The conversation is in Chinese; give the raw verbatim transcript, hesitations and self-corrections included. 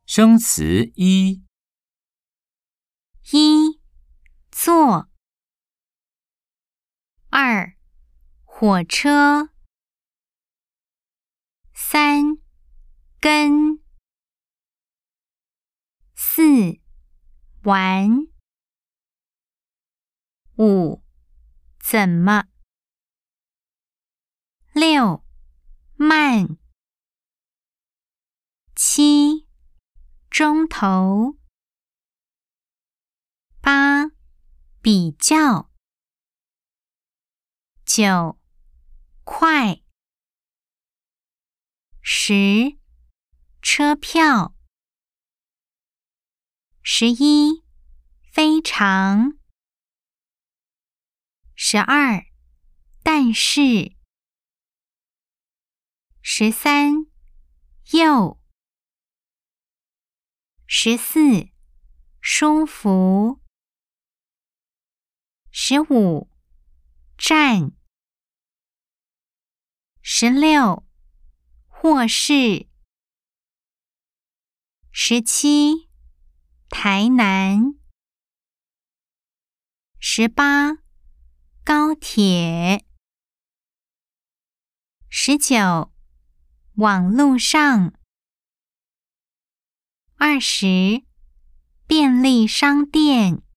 生词一： 一、坐。二、火车。三、跟。四、玩。五、怎么。六、慢。七、钟头。八、比较。九、快。十、车票。十一、非常。十二、但是。十三、又。十四、舒服。十五、站。十六、或是。十七、台南。十八、高铁。十九、网路上。二十、便利商店。